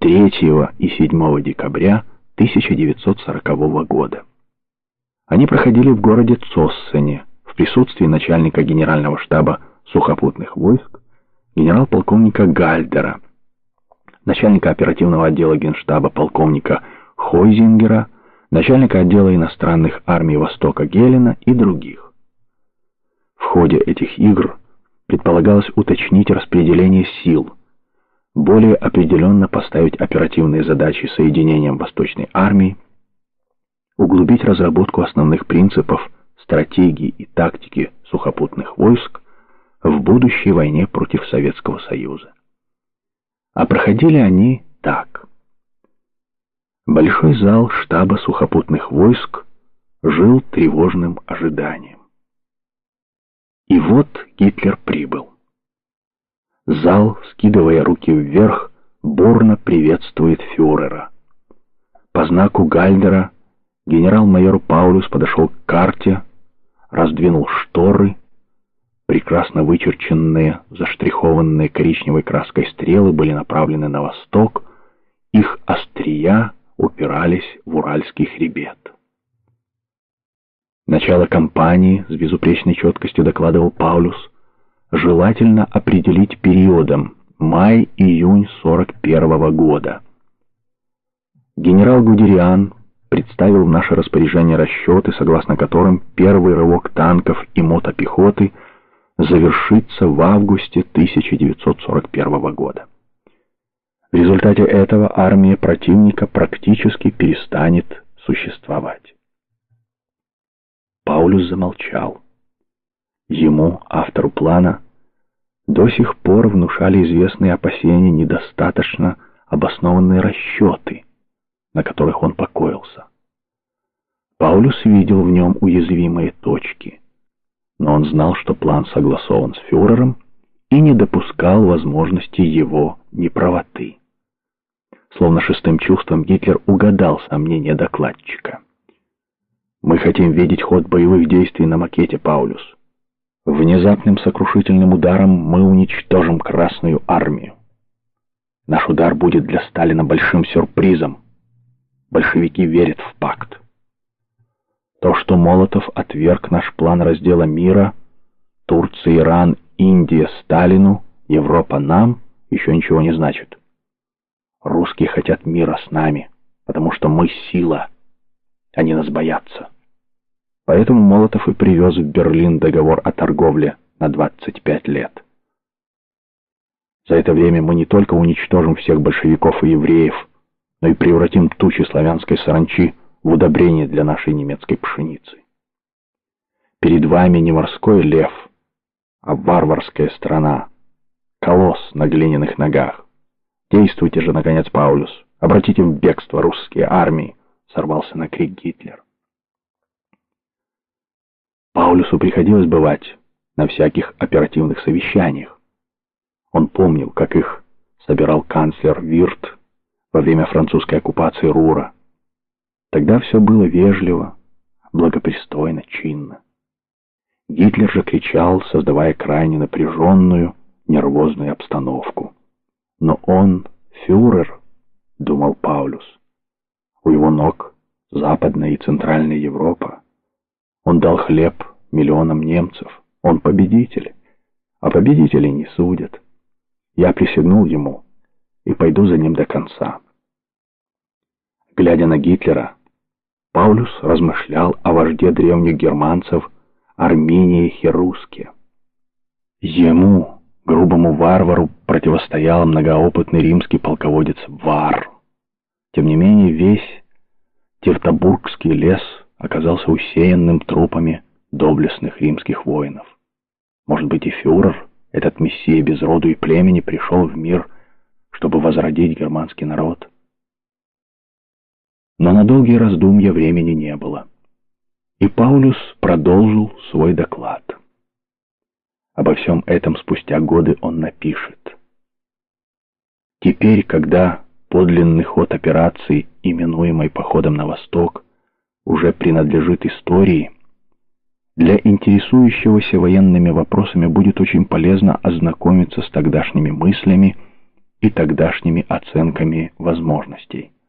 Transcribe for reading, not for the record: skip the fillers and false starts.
3 и 7 декабря 1940 года. Они проходили в городе Цоссене в присутствии начальника генерального штаба сухопутных войск генерал-полковника Гальдера, начальника оперативного отдела Генштаба полковника Хойзингера, начальника отдела иностранных армий Востока Гелена и других. В ходе этих игр предполагалось уточнить распределение сил, более определенно поставить оперативные задачи соединениям Восточной армии, углубить разработку основных принципов стратегии и тактики сухопутных войск в будущей войне против Советского Союза. А проходили они так. Большой зал штаба сухопутных войск жил тревожным ожиданием. И вот Гитлер прибыл. Зал, скидывая руки вверх, бурно приветствует фюрера. По знаку Гальдера генерал-майор Паулюс подошел к карте, раздвинул шторы. Прекрасно вычерченные, заштрихованные коричневой краской стрелы были направлены на восток, их острия упирались в Уральский хребет. Начало кампании, с безупречной четкостью докладывал Паулюс, желательно определить периодом май-июнь 41 года. Генерал Гудериан представил в наше распоряжение расчеты, согласно которым первый рывок танков и мотопехоты завершится в августе 1941 года. В результате этого армия противника практически перестанет существовать. Паулюс замолчал. Ему, автору плана, до сих пор внушали известные опасения недостаточно обоснованные расчеты, на которых он покоился. Паулюс видел в нем уязвимые точки, но он знал, что план согласован с фюрером и не допускал возможности его неправоты. Словно шестым чувством Гитлер угадал сомнения докладчика. «Мы хотим видеть ход боевых действий на макете, Паулюс. Внезапным сокрушительным ударом мы уничтожим Красную армию. Наш удар будет для Сталина большим сюрпризом. Большевики верят в пакт. То, что Молотов отверг наш план раздела мира, Турция, Иран, Индия Сталину, Европа нам, еще ничего не значит. Русские хотят мира с нами, потому что мы сила. Они нас боятся. Поэтому Молотов и привез в Берлин договор о торговле на 25 лет. За это время мы не только уничтожим всех большевиков и евреев, но и превратим тучи славянской саранчи в удобрение для нашей немецкой пшеницы. Перед вами не морской лев, а варварская страна, колосс на глиняных ногах. Действуйте же, наконец, Паулюс, обратите в бегство русские армии, сорвался на крик Гитлер. Паулюсу приходилось бывать на всяких оперативных совещаниях. Он помнил, как их собирал канцлер Вирт во время французской оккупации Рура. Тогда все было вежливо, благопристойно, чинно. Гитлер же кричал, создавая крайне напряженную, нервозную обстановку. Но он фюрер, думал Паулюс. У его ног Западная и Центральная Европа. Он дал хлеб миллионам немцев. Он победитель, а победителей не судят. Я присягнул ему и пойду за ним до конца. Глядя на Гитлера, Паулюс размышлял о вожде древних германцев Арминии Херуске. Ему, грубому варвару, противостоял многоопытный римский полководец Вар. Тем не менее, весь Тевтобургский лес оказался усеянным трупами доблестных римских воинов. Может быть, и фюрер, этот мессия без роду и племени, пришел в мир, чтобы возродить германский народ. Но на долгие раздумья времени не было. И Паулюс продолжил свой доклад. Обо всем этом спустя годы он напишет. Теперь, когда подлинный ход операции, именуемой походом на восток, уже принадлежит истории, для интересующегося военными вопросами будет очень полезно ознакомиться с тогдашними мыслями и тогдашними оценками возможностей.